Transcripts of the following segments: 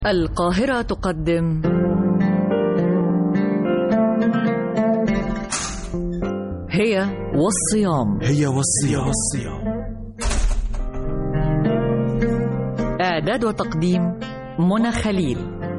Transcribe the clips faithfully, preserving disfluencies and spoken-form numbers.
القاهرة تقدم هي والصيام. هي والصيام. إعداد وتقديم منى خليل.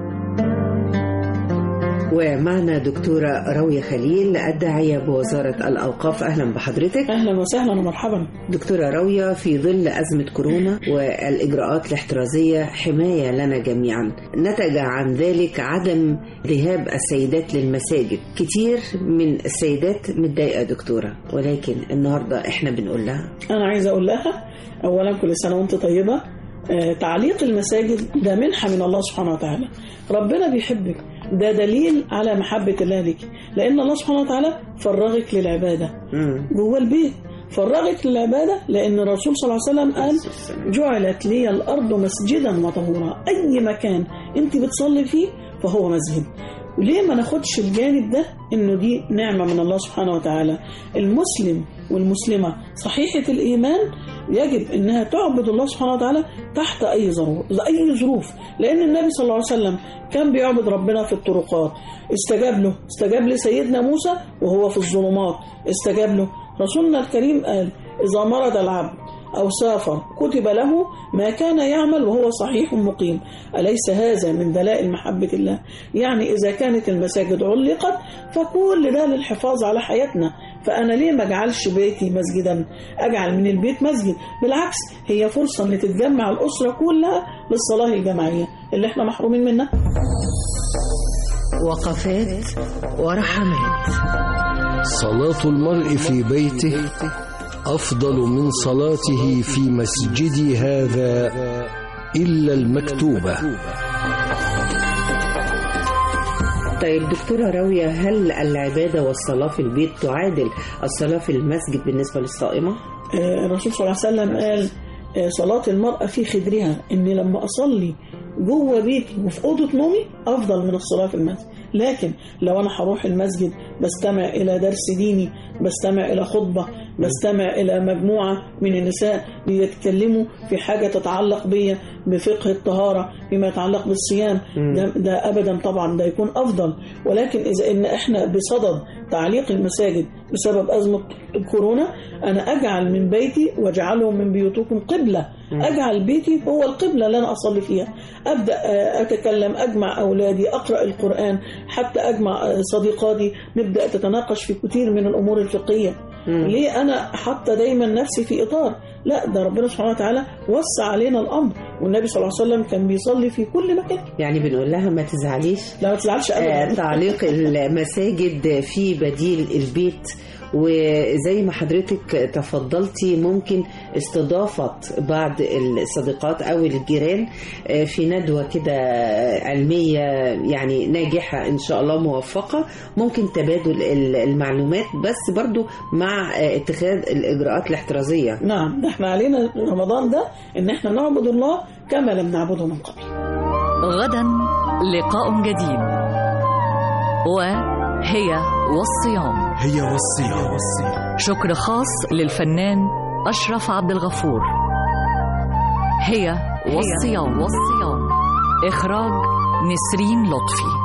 ومعنا دكتورة راوية خليل الداعية بوزارة الأوقاف. أهلا بحضرتك. أهلا وسهلا ومرحبا. دكتورة راوية، في ظل أزمة كورونا والإجراءات الاحترازية حماية لنا جميعا، نتج عن ذلك عدم ذهاب السيدات للمساجد. كتير من السيدات متضايقة دكتورة، ولكن النهاردة احنا بنقول لها، أنا عايزة أقول لها أولا كل سنة وأنت طيبة. آه، تعليق المساجد ده منحة من الله سبحانه وتعالى. ربنا بيحبك، ده دليل على محبة الله لك، لأن الله سبحانه وتعالى فرغك للعبادة جوه البيت، فرغك للعبادة، لأن الرسول صلى الله عليه وسلم قال جعلت لي الأرض مسجدا وطهورا. أي مكان أنت بتصلي فيه فهو مسجد. وليه ما ناخدش الجانب ده إنه دي نعمة من الله سبحانه وتعالى؟ المسلم والمسلمة صحيحة الإيمان يجب إنها تعبد الله سبحانه وتعالى تحت أي ظروف، أي ظروف، لأن النبي صلى الله عليه وسلم كان بيعبد ربنا في الطرقات، استجاب له، استجاب لسيدنا موسى وهو في الظلمات، استجاب له. رسولنا الكريم قال إذا مرض العبد أو سافر كتب له ما كان يعمل وهو صحيح مقيم. أليس هذا من دلائل محبة الله؟ يعني إذا كانت المساجد علقت فكل ده للحفاظ على حياتنا، فأنا ليه ما أجعلش بيتي مسجدا؟ أجعل من البيت مسجد. بالعكس، هي فرصة أن تتجمع الأسرة كلها للصلاة الجماعية اللي احنا محرومين منها. وقفات ورحمات. صلاة المرء في بيته أفضل من صلاته في مسجدي هذا إلا المكتوبة. طيب دكتورة راوية، هل العبادة والصلاة في البيت تعادل الصلاة في المسجد بالنسبة للصائمة؟ الرسول صلى الله عليه وسلم قال صلاة المرأة في خدرها، إن لما أصلي جوه بيتي وفي أوضة نومي أفضل من الصلاة في المسجد. لكن لو أنا هروح المسجد بستمع إلى درس ديني، بستمع إلى خطبة، بستمع إلى مجموعة من النساء بيتكلموا في حاجة تتعلق بيا بفقه الطهارة، فيما يتعلق بالصيام، ده, ده أبدا طبعا ده يكون أفضل. ولكن إذا إن إحنا بصدد تعليق المساجد بسبب أزمة الكورونا، أنا أجعل من بيتي واجعله من بيوتكم قبلة، أجعل بيتي هو القبلة اللي أنا أصلي فيها، أبدأ أتكلم، أجمع أولادي، أقرأ القرآن، حتى أجمع صديقاتي، نبدأ تتناقش في كثير من الأمور الفقهية. مم. ليه أنا حتى دايما نفسي في إطار؟ لا، ده ربنا سبحانه وتعالى وسع علينا الأمر، والنبي صلى الله عليه وسلم كان بيصلي في كل مكان. يعني بنقول لها ما تزعليش، لا ما تزعلش أبدا. آه تعليق المساجد في بديل البيت، وزي ما حضرتك تفضلتي ممكن استضافة بعض الصديقات أو الجيران في ندوة كده علمية يعني ناجحة إن شاء الله موفقة، ممكن تبادل المعلومات، بس برضو مع اتخاذ الإجراءات الاحترازية. نعم، ده احنا علينا رمضان ده إن احنا نعبد الله كما لم نعبده من قبل. غدا لقاء جديد، وهي والصيام. هي والصيام. شكر خاص للفنان أشرف عبد الغفور. هي والصيام. والصيام. إخراج نسرين لطفي.